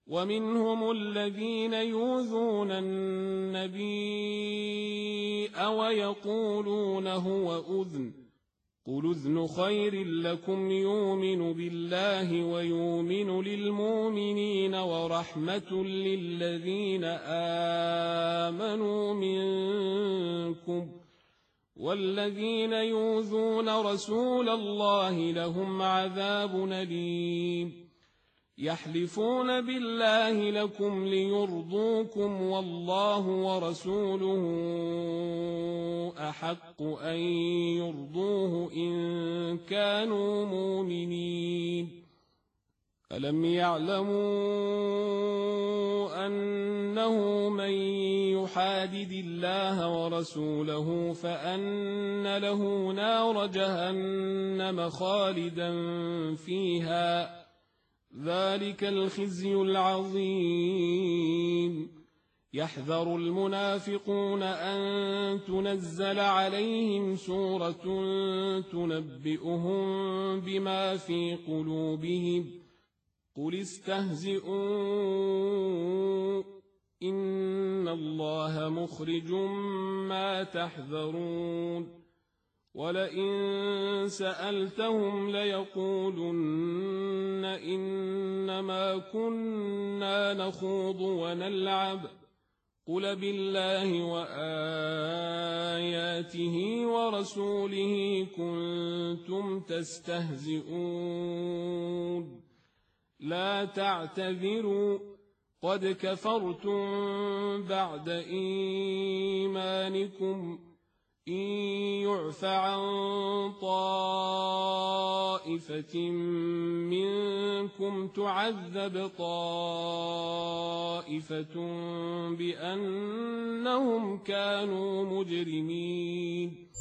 ومنهم الذين يؤذون النبي ويقولون هو أذن قل أذن خير لكم يؤمن بالله ويؤمن للمؤمنين ورحمة للذين آمنوا منكم والذين يؤذون رسول الله لهم عذاب أليم يحلفون بالله لكم ليرضوكم والله ورسوله أحق أن يرضوه إن كانوا مؤمنين ألم يعلموا أنه من يحادد الله ورسوله فأن له نار جهنم خالدا فيها ذلك الخزي العظيم يحذر المنافقون أن تنزل عليهم سورة تنبئهم بما في قلوبهم قل استهزئوا إن الله مخرج ما تحذرون ولئن سألتهم ليقولن إنما كنا نخوض ونلعب قل بالله وآياته ورسوله كنتم تستهزئون لا تعتذروا قد كفرتم بعد إيمانكم إن يعف عن طائفة منكم تعذب طائفة بأنهم كانوا مجرمين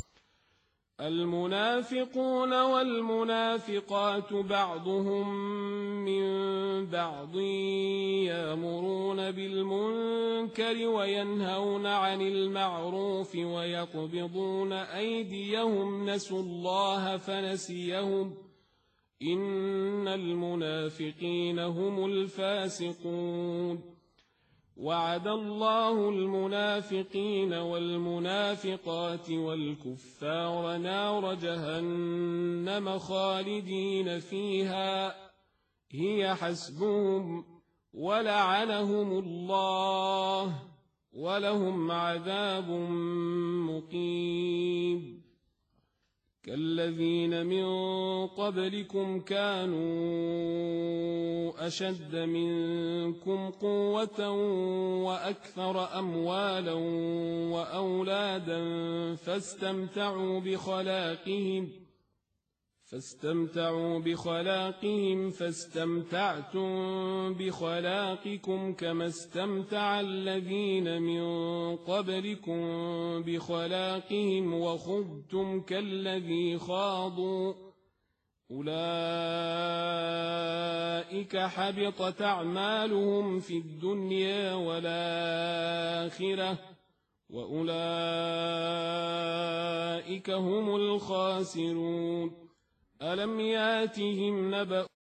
المنافقون والمنافقات بعضهم من بعض يأمرون بالمنكر وينهون عن المعروف ويقبضون أيديهم نسوا الله فنسيهم إن المنافقين هم الفاسقون وعد الله المنافقين والمنافقات والكفار نار جهنم خالدين فيها هي حسبهم ولعنهم الله ولهم عذاب مقيم كالذين من قبلكم كانوا أشد منكم قوة وأكثر أموالا وأولادا فاستمتعوا بخلاقهم فاستمتعتم بخلاقكم كما استمتع الذين من قبلكم بخلاقهم وخضتم كالذي خاضوا أولئك حبطت أعمالهم في الدنيا والآخرة وأولئك هم الخاسرون ألم ياتهم نبأ